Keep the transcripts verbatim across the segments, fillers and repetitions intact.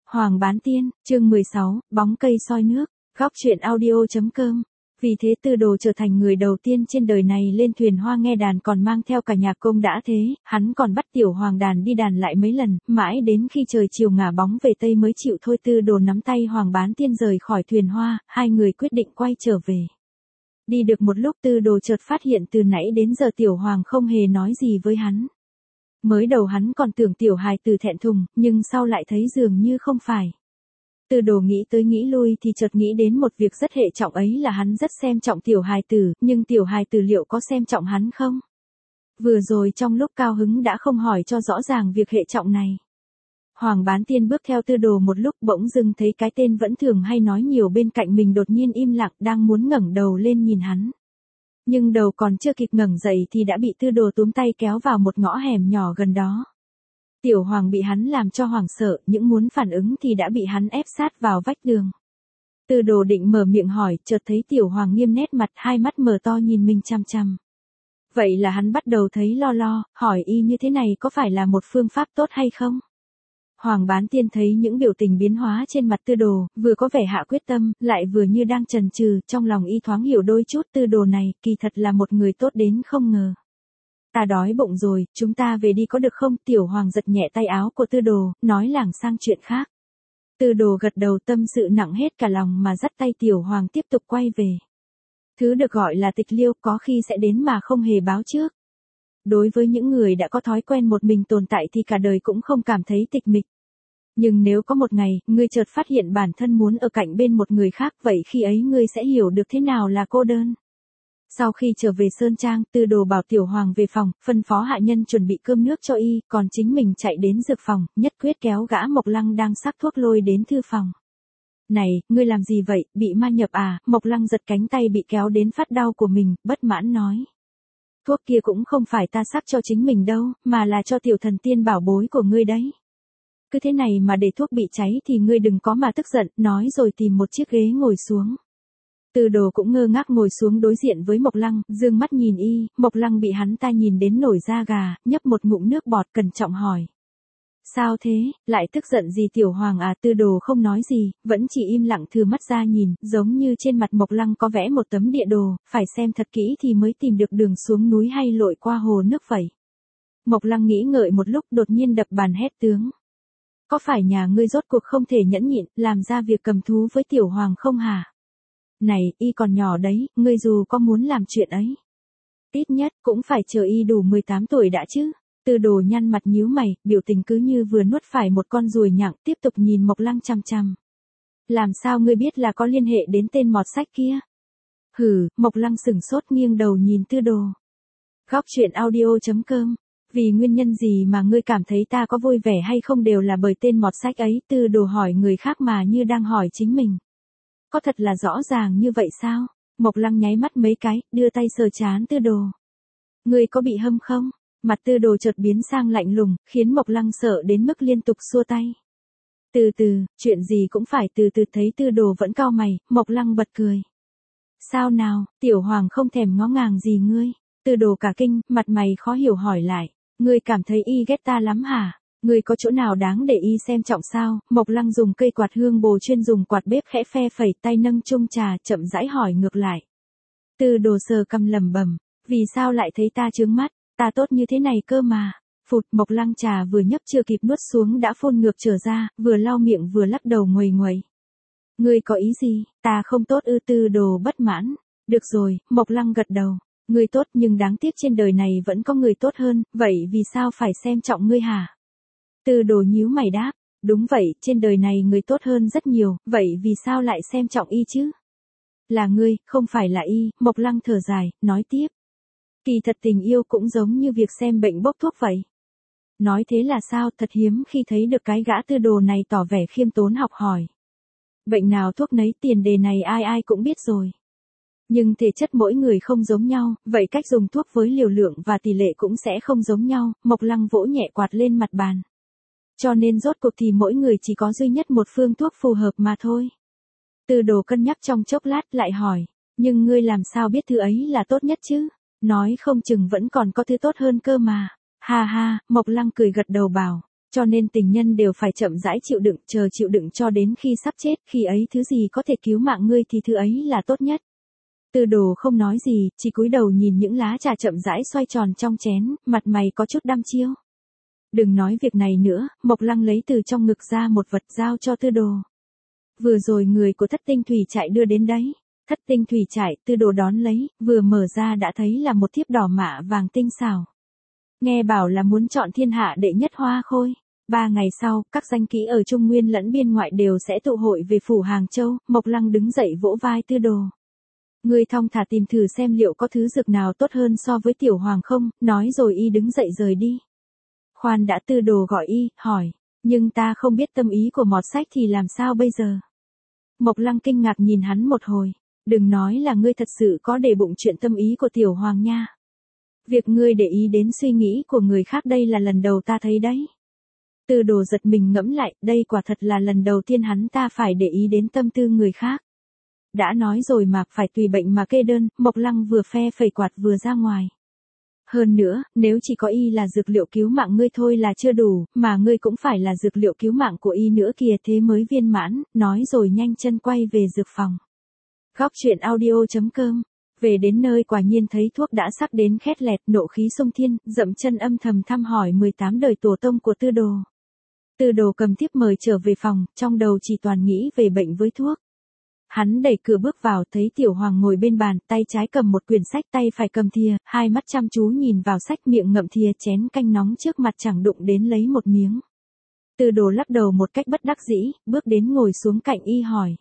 Hoàng Bán Tiên, chương mười sáu, bóng cây soi nước, góc truyện audio.com. Vì thế Tư Đồ trở thành người đầu tiên trên đời này lên thuyền hoa nghe đàn còn mang theo cả nhạc công đã thế, hắn còn bắt tiểu hoàng đàn đi đàn lại mấy lần, mãi đến khi trời chiều ngả bóng về Tây mới chịu thôi. Tư Đồ nắm tay Hoàng Bán Tiên rời khỏi thuyền hoa, hai người quyết định quay trở về. Đi được một lúc Tư Đồ chợt phát hiện từ nãy đến giờ tiểu hoàng không hề nói gì với hắn. Mới đầu hắn còn tưởng tiểu hài tử thẹn thùng, nhưng sau lại thấy dường như không phải. Tư Đồ nghĩ tới nghĩ lui thì chợt nghĩ đến một việc rất hệ trọng, ấy là hắn rất xem trọng tiểu hài tử, nhưng tiểu hài tử liệu có xem trọng hắn không? Vừa rồi trong lúc cao hứng đã không hỏi cho rõ ràng việc hệ trọng này. Hoàng Bán Tiên bước theo Tư Đồ một lúc bỗng dưng thấy cái tên vẫn thường hay nói nhiều bên cạnh mình đột nhiên im lặng, đang muốn ngẩng đầu lên nhìn hắn. Nhưng đầu còn chưa kịp ngẩng dậy thì đã bị Tư Đồ túm tay kéo vào một ngõ hẻm nhỏ gần đó. Tiểu hoàng bị hắn làm cho hoảng sợ, những muốn phản ứng thì đã bị hắn ép sát vào vách đường. Tư Đồ định mở miệng hỏi, chợt thấy tiểu hoàng nghiêm nét mặt, hai mắt mở to nhìn mình chăm chăm. Vậy là hắn bắt đầu thấy lo lo, hỏi y như thế này có phải là một phương pháp tốt hay không? Hoàng Bán Tiên thấy những biểu tình biến hóa trên mặt Tư Đồ, vừa có vẻ hạ quyết tâm, lại vừa như đang chần chừ, trong lòng y thoáng hiểu đôi chút. Tư Đồ này, kỳ thật là một người tốt đến không ngờ. Ta đói bụng rồi, chúng ta về đi có được không? Tiểu hoàng giật nhẹ tay áo của Tư Đồ, nói lảng sang chuyện khác. Tư Đồ gật đầu, tâm sự nặng hết cả lòng mà dắt tay tiểu hoàng tiếp tục quay về. Thứ được gọi là tịch liêu có khi sẽ đến mà không hề báo trước. Đối với những người đã có thói quen một mình tồn tại thì cả đời cũng không cảm thấy tịch mịch. Nhưng nếu có một ngày, ngươi chợt phát hiện bản thân muốn ở cạnh bên một người khác, vậy khi ấy ngươi sẽ hiểu được thế nào là cô đơn. Sau khi trở về Sơn Trang, Tư Đồ bảo tiểu hoàng về phòng, phân phó hạ nhân chuẩn bị cơm nước cho y, còn chính mình chạy đến dược phòng, nhất quyết kéo gã Mộc Lăng đang sắc thuốc lôi đến thư phòng. Này, ngươi làm gì vậy, bị ma nhập à? Mộc Lăng giật cánh tay bị kéo đến phát đau của mình, bất mãn nói. Thuốc kia cũng không phải ta sắc cho chính mình đâu, mà là cho tiểu thần tiên bảo bối của ngươi đấy. Cứ thế này mà để thuốc bị cháy thì ngươi đừng có mà tức giận, nói rồi tìm một chiếc ghế ngồi xuống. Tư Đồ cũng ngơ ngác ngồi xuống đối diện với Mộc Lăng, dương mắt nhìn y. Mộc Lăng bị hắn ta nhìn đến nổi da gà, nhấp một ngụm nước bọt, cẩn trọng hỏi. Sao thế, lại tức giận gì tiểu hoàng à? Tư Đồ không nói gì, vẫn chỉ im lặng thừ mắt ra nhìn, giống như trên mặt Mộc Lăng có vẽ một tấm địa đồ, phải xem thật kỹ thì mới tìm được đường xuống núi hay lội qua hồ nước vậy. Mộc Lăng nghĩ ngợi một lúc đột nhiên đập bàn hét tướng. Có phải nhà ngươi rốt cuộc không thể nhẫn nhịn, làm ra việc cầm thú với tiểu hoàng không hả? Này, y còn nhỏ đấy, ngươi dù có muốn làm chuyện ấy. Ít nhất, cũng phải chờ y đủ mười tám tuổi đã chứ. Tư Đồ nhăn mặt nhíu mày, biểu tình cứ như vừa nuốt phải một con ruồi nhặng, tiếp tục nhìn Mộc Lăng chăm chăm. Làm sao ngươi biết là có liên hệ đến tên mọt sách kia? Hừ, Mộc Lăng sửng sốt nghiêng đầu nhìn Tư Đồ. Góc truyện audio.com. Vì nguyên nhân gì mà ngươi cảm thấy ta có vui vẻ hay không đều là bởi tên mọt sách ấy? Tư Đồ hỏi người khác mà như đang hỏi chính mình. Có thật là rõ ràng như vậy sao? Mộc Lăng nháy mắt mấy cái, đưa tay sờ trán Tư Đồ. Ngươi có bị hâm không? Mặt Tư Đồ chợt biến sang lạnh lùng, khiến Mộc Lăng sợ đến mức liên tục xua tay. Từ từ, chuyện gì cũng phải từ từ. Thấy Tư Đồ vẫn cau mày, Mộc Lăng bật cười. Sao nào, tiểu hoàng không thèm ngó ngàng gì ngươi? Tư Đồ cả kinh, mặt mày khó hiểu hỏi lại. Ngươi cảm thấy y ghét ta lắm hả? Ngươi có chỗ nào đáng để y xem trọng sao? Mộc Lăng dùng cây quạt hương bồ chuyên dùng quạt bếp khẽ phe phẩy, tay nâng chung trà, chậm rãi hỏi ngược lại. Tư Đồ sờ cằm lẩm bẩm, vì sao lại thấy ta chướng mắt? Ta tốt như thế này cơ mà. Phụt, Mộc Lăng trà vừa nhấp chưa kịp nuốt xuống đã phun ngược trở ra, vừa lau miệng vừa lắc đầu nguầy nguầy. Ngươi có ý gì? Ta không tốt ư? Tư Đồ bất mãn. Được rồi, Mộc Lăng gật đầu. Ngươi tốt nhưng đáng tiếc trên đời này vẫn có người tốt hơn, vậy vì sao phải xem trọng ngươi hả? Tư Đồ nhíu mày đáp, đúng vậy, trên đời này người tốt hơn rất nhiều, vậy vì sao lại xem trọng y chứ? Là ngươi, không phải là y. Mộc Lăng thở dài, nói tiếp. Kỳ thật tình yêu cũng giống như việc xem bệnh bốc thuốc vậy. Nói thế là sao? Thật hiếm khi thấy được cái gã Tư Đồ này tỏ vẻ khiêm tốn học hỏi. Bệnh nào thuốc nấy, tiền đề này ai ai cũng biết rồi. Nhưng thể chất mỗi người không giống nhau, vậy cách dùng thuốc với liều lượng và tỷ lệ cũng sẽ không giống nhau. Mộc Lăng vỗ nhẹ quạt lên mặt bàn. Cho nên rốt cuộc thì mỗi người chỉ có duy nhất một phương thuốc phù hợp mà thôi. Tư Đồ cân nhắc trong chốc lát lại hỏi, nhưng ngươi làm sao biết thứ ấy là tốt nhất chứ? Nói không chừng vẫn còn có thứ tốt hơn cơ mà. Ha ha, Mộc Lăng cười gật đầu bảo, Cho nên tình nhân đều phải chậm rãi chịu đựng, chờ chịu đựng cho đến khi sắp chết, khi ấy thứ gì có thể cứu mạng ngươi thì thứ ấy là tốt nhất. Tư Đồ không nói gì, chỉ cúi đầu nhìn những lá trà chậm rãi xoay tròn trong chén, mặt mày có chút đăm chiêu. Đừng nói việc này nữa, Mộc Lăng lấy từ trong ngực ra một vật giao cho Tư Đồ. Vừa rồi người của Thất Tinh Thủy Trại đưa đến đấy. Thất Tinh Thủy Trại, Tư Đồ đón lấy, vừa mở ra đã thấy là một thiếp đỏ mạ vàng tinh xảo. Nghe bảo là muốn chọn thiên hạ đệ nhất hoa khôi. Ba ngày sau, các danh kỹ ở Trung Nguyên lẫn biên ngoại đều sẽ tụ hội về phủ Hàng Châu. Mộc Lăng đứng dậy vỗ vai Tư Đồ. Ngươi thong thả tìm thử xem liệu có thứ dược nào tốt hơn so với tiểu hoàng không, nói rồi y đứng dậy rời đi. Khoan đã, Tư Đồ gọi y, hỏi, nhưng ta không biết tâm ý của mọt sách thì làm sao bây giờ? Mộc Lăng kinh ngạc nhìn hắn một hồi, đừng nói là ngươi thật sự có để bụng chuyện tâm ý của tiểu hoàng nha. Việc ngươi để ý đến suy nghĩ của người khác đây là lần đầu ta thấy đấy. Tư Đồ giật mình ngẫm lại, đây quả thật là lần đầu tiên hắn ta phải để ý đến tâm tư người khác. Đã nói rồi mà, phải tùy bệnh mà kê đơn, Mộc Lăng vừa phe phẩy quạt vừa ra ngoài. Hơn nữa, nếu chỉ có y là dược liệu cứu mạng ngươi thôi là chưa đủ, mà ngươi cũng phải là dược liệu cứu mạng của y nữa kìa, thế mới viên mãn, nói rồi nhanh chân quay về dược phòng. Góc truyện audio chấm com. Về đến nơi quả nhiên thấy thuốc đã sắc đến khét lẹt, nộ khí xung thiên, dậm chân âm thầm thăm hỏi mười tám đời tổ tông của Tư Đồ. Tư Đồ cầm thiếp mời trở về phòng, trong đầu chỉ toàn nghĩ về bệnh với thuốc. Hắn đẩy cửa bước vào, thấy Tiểu Hoàng ngồi bên bàn, tay trái cầm một quyển sách, tay phải cầm thìa, hai mắt chăm chú nhìn vào sách, miệng ngậm thìa, chén canh nóng trước mặt chẳng đụng đến lấy một miếng. Tư Đồ lắc đầu một cách bất đắc dĩ, bước đến ngồi xuống cạnh y hỏi.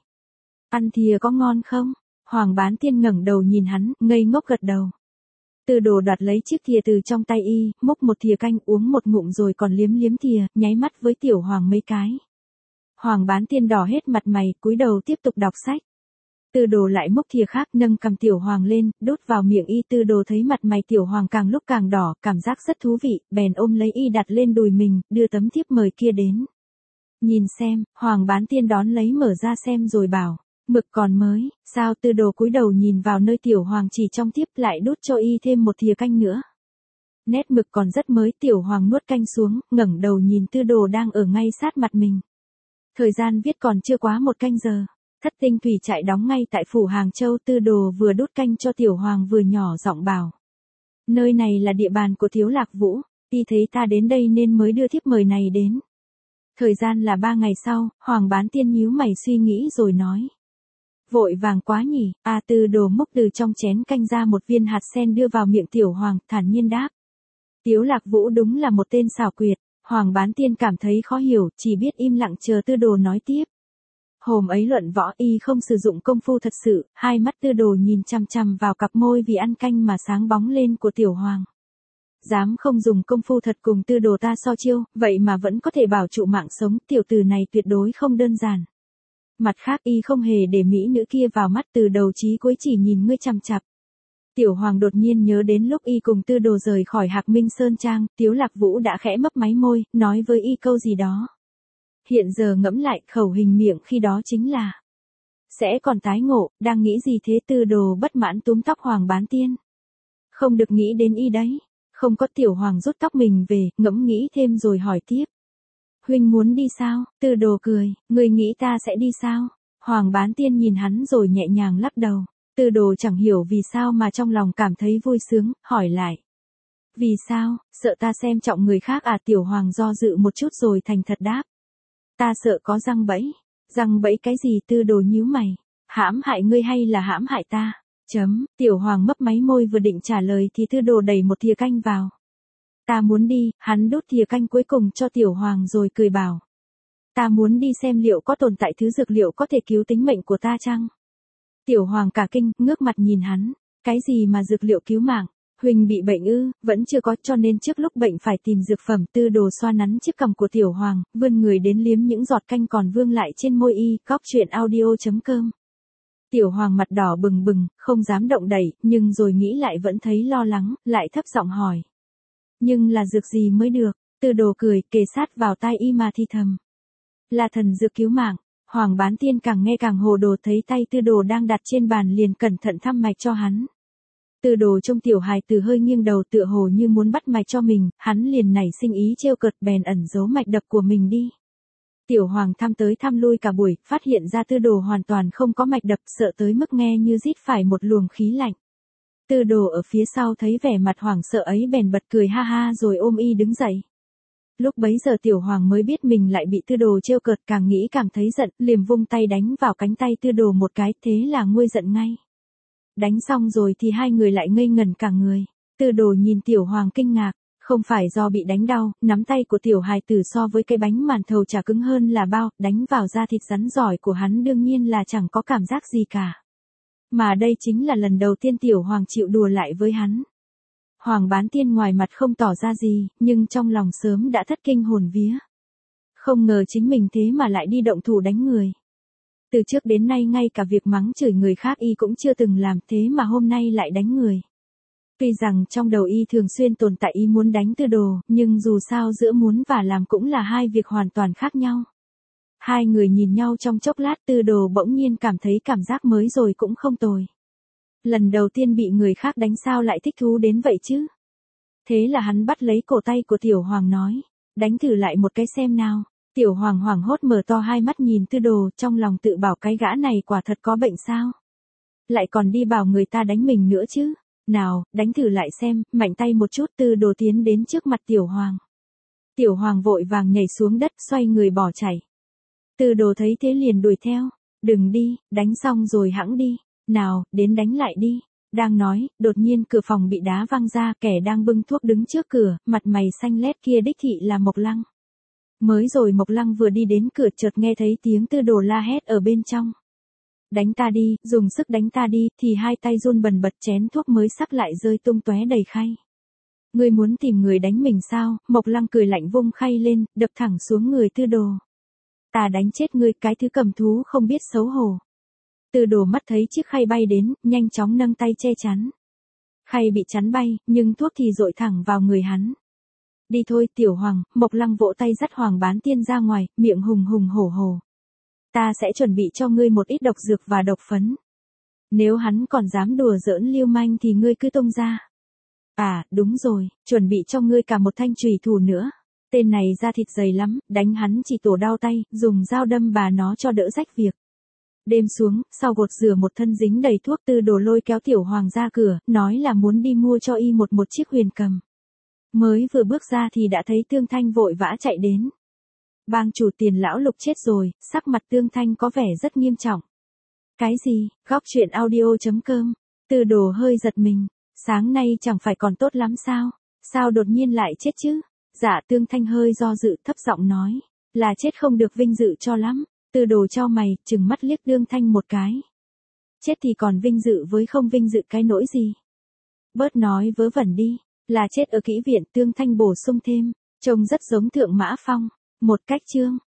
Ăn thìa có ngon không? Hoàng Bán Tiên ngẩng đầu nhìn hắn, ngây ngốc gật đầu. Tư Đồ đoạt lấy chiếc thìa từ trong tay y, múc một thìa canh uống một ngụm rồi còn liếm liếm thìa, nháy mắt với Tiểu Hoàng mấy cái. Hoàng Bán Tiên đỏ hết mặt mày, cúi đầu tiếp tục đọc sách. Tư Đồ lại múc thìa khác, nâng cầm Tiểu Hoàng lên, đút vào miệng y. Tư Đồ thấy mặt mày Tiểu Hoàng càng lúc càng đỏ, cảm giác rất thú vị, bèn ôm lấy y đặt lên đùi mình, đưa tấm thiếp mời kia đến. Nhìn xem, Hoàng Bán Tiên đón lấy mở ra xem rồi bảo, mực còn mới, sao? Tư Đồ cúi đầu nhìn vào nơi Tiểu Hoàng chỉ trong thiếp, lại đút cho y thêm một thìa canh nữa. Nét mực còn rất mới. Tiểu Hoàng nuốt canh xuống, ngẩng đầu nhìn Tư Đồ đang ở ngay sát mặt mình. Thời gian viết còn chưa quá một canh giờ. Thất Tinh Thủy Trại đóng ngay tại phủ Hàng Châu. Tư Đồ vừa đút canh cho Tiểu Hoàng vừa nhỏ giọng bảo. Nơi này là địa bàn của Thiếu Lạc Vũ, y thấy ta đến đây nên mới đưa thiếp mời này đến. Thời gian là ba ngày sau. Hoàng Bán Tiên nhíu mày suy nghĩ rồi nói. Vội vàng quá nhỉ? À, Tư Đồ múc từ trong chén canh ra một viên hạt sen đưa vào miệng Tiểu Hoàng, thản nhiên đáp. Thiếu Lạc Vũ đúng là một tên xảo quyệt. Hoàng Bán Tiên cảm thấy khó hiểu, chỉ biết im lặng chờ Tư Đồ nói tiếp. Hôm ấy luận võ y không sử dụng công phu thật sự, hai mắt Tư Đồ nhìn chằm chằm vào cặp môi vì ăn canh mà sáng bóng lên của Tiểu Hoàng. Dám không dùng công phu thật cùng Tư Đồ ta so chiêu, vậy mà vẫn có thể bảo trụ mạng sống, tiểu tử này tuyệt đối không đơn giản. Mặt khác y không hề để mỹ nữ kia vào mắt, từ đầu chí cuối chỉ nhìn ngươi chằm chằm. Tiểu Hoàng đột nhiên nhớ đến lúc y cùng Tư Đồ rời khỏi Hạc Minh Sơn Trang, Thiếu Lạc Vũ đã khẽ mấp máy môi, nói với y câu gì đó. Hiện giờ ngẫm lại, khẩu hình miệng khi đó chính là sẽ còn tái ngộ, đang nghĩ gì thế? Tư Đồ bất mãn túm tóc Hoàng Bán Tiên. Không được nghĩ đến y đấy. Không có. Tiểu Hoàng rút tóc mình về, ngẫm nghĩ thêm rồi hỏi tiếp. Huynh muốn đi sao? Tư Đồ cười, người nghĩ ta sẽ đi sao? Hoàng Bán Tiên nhìn hắn rồi nhẹ nhàng lắc đầu. Tư Đồ chẳng hiểu vì sao mà trong lòng cảm thấy vui sướng, hỏi lại. Vì sao? Sợ ta xem trọng người khác à? Tiểu Hoàng do dự một chút rồi thành thật đáp. Ta sợ có răng bẫy. Răng bẫy cái gì? Tư Đồ nhíu mày. Hãm hại ngươi hay là hãm hại ta? Chấm. Tiểu Hoàng mấp máy môi vừa định trả lời thì Tư Đồ đẩy một thìa canh vào. Ta muốn đi. Hắn đút thìa canh cuối cùng cho Tiểu Hoàng rồi cười bảo. Ta muốn đi xem liệu có tồn tại thứ dược liệu có thể cứu tính mệnh của ta chăng? Tiểu Hoàng cả kinh, ngước mặt nhìn hắn. Cái gì mà dược liệu cứu mạng? Huỳnh bị bệnh ư? Vẫn chưa có, cho nên trước lúc bệnh phải tìm dược phẩm. Tư Đồ xoa nắn chiếc cằm của Tiểu Hoàng, vươn người đến liếm những giọt canh còn vương lại trên môi y. Góc truyện audio chấm com. Tiểu Hoàng mặt đỏ bừng bừng, không dám động đậy, nhưng rồi nghĩ lại vẫn thấy lo lắng, lại thấp giọng hỏi. Nhưng là dược gì mới được? Tư Đồ cười, kề sát vào tai y mà thì thầm. Là thần dược cứu mạng. Hoàng Bán Tiên càng nghe càng hồ đồ, thấy tay Tư Đồ đang đặt trên bàn liền cẩn thận thăm mạch cho hắn. Tư đồ trông tiểu hài tử hơi nghiêng đầu tựa hồ như muốn bắt mạch cho mình, hắn liền nảy sinh ý trêu cợt bèn ẩn giấu mạch đập của mình đi. Tiểu hoàng thăm tới thăm lui cả buổi, phát hiện ra tư đồ hoàn toàn không có mạch đập, sợ tới mức nghe như rít phải một luồng khí lạnh. Tư đồ ở phía sau thấy vẻ mặt hoảng sợ ấy bèn bật cười ha ha rồi ôm y đứng dậy. Lúc bấy giờ tiểu hoàng mới biết mình lại bị tư đồ trêu cợt, càng nghĩ càng thấy giận, liền vung tay đánh vào cánh tay tư đồ một cái, thế là nguôi giận ngay. Đánh xong rồi thì hai người lại ngây ngẩn cả người. Tư đồ nhìn tiểu hoàng kinh ngạc, không phải do bị đánh đau, nắm tay của tiểu hài tử so với cái bánh màn thầu chả cứng hơn là bao, đánh vào da thịt rắn giỏi của hắn đương nhiên là chẳng có cảm giác gì cả. Mà đây chính là lần đầu tiên tiểu hoàng chịu đùa lại với hắn. Hoàng Bán Tiên ngoài mặt không tỏ ra gì, nhưng trong lòng sớm đã thất kinh hồn vía. Không ngờ chính mình thế mà lại đi động thủ đánh người. Từ trước đến nay ngay cả việc mắng chửi người khác y cũng chưa từng làm, thế mà hôm nay lại đánh người. Tuy rằng trong đầu y thường xuyên tồn tại ý muốn đánh tư đồ, nhưng dù sao giữa muốn và làm cũng là hai việc hoàn toàn khác nhau. Hai người nhìn nhau trong chốc lát, tư đồ bỗng nhiên cảm thấy cảm giác mới rồi cũng không tồi. Lần đầu tiên bị người khác đánh sao lại thích thú đến vậy chứ? Thế là hắn bắt lấy cổ tay của tiểu hoàng nói, đánh thử lại một cái xem nào. Tiểu hoàng hoảng hốt mở to hai mắt nhìn tư đồ, trong lòng tự bảo cái gã này quả thật có bệnh sao? Lại còn đi bảo người ta đánh mình nữa chứ? Nào, đánh thử lại xem, mạnh tay một chút. Tư đồ tiến đến trước mặt tiểu hoàng. Tiểu hoàng vội vàng nhảy xuống đất, xoay người bỏ chạy. Tư đồ thấy thế liền đuổi theo. Đừng đi, đánh xong rồi hẵng đi. Nào, đến đánh lại đi. Đang nói, đột nhiên cửa phòng bị đá văng ra, kẻ đang bưng thuốc đứng trước cửa, mặt mày xanh lét kia đích thị là Mộc Lăng. Mới rồi Mộc Lăng vừa đi đến cửa chợt nghe thấy tiếng tư đồ la hét ở bên trong. Đánh ta đi, dùng sức đánh ta đi, thì hai tay run bần bật chén thuốc mới sắc lại rơi tung tóe đầy khay. Ngươi muốn tìm người đánh mình sao? Mộc Lăng cười lạnh vung khay lên, đập thẳng xuống người tư đồ. Ta đánh chết ngươi, cái thứ cầm thú không biết xấu hổ. Tư đồ mắt thấy chiếc khay bay đến, nhanh chóng nâng tay che chắn. Khay bị chắn bay, nhưng thuốc thì dội thẳng vào người hắn. Đi thôi tiểu hoàng, Mộc Lăng vỗ tay dắt Hoàng Bán Tiên ra ngoài, miệng hùng hùng hổ hổ. Ta sẽ chuẩn bị cho ngươi một ít độc dược và độc phấn. Nếu hắn còn dám đùa giỡn lưu manh thì ngươi cứ tung ra. À, đúng rồi, chuẩn bị cho ngươi cả một thanh chùy thủ nữa. Tên này da thịt dày lắm, đánh hắn chỉ tổ đau tay, dùng dao đâm bà nó cho đỡ rách việc. Đêm xuống, sau gột rửa một thân dính đầy thuốc, tư đồ lôi kéo tiểu hoàng ra cửa, nói là muốn đi mua cho y một một chiếc huyền cầm. Mới vừa bước ra thì đã thấy Tương Thanh vội vã chạy đến. Bang chủ Tiền lão Lục chết rồi, sắc mặt Tương Thanh có vẻ rất nghiêm trọng. Cái gì? Góc truyện audio chấm com. Tư đồ hơi giật mình. Sáng nay chẳng phải còn tốt lắm sao? Sao đột nhiên lại chết chứ? Dạ Tương Thanh hơi do dự, thấp giọng nói. Là chết không được vinh dự cho lắm. Tư đồ chau mày, trừng mắt liếc Tương Thanh một cái. Chết thì còn vinh dự với không vinh dự cái nỗi gì? Bớt nói vớ vẩn đi. Là chết ở kỹ viện. Tương Thanh bổ sung thêm. Trông rất giống Thượng Mã Phong. Một cách chương.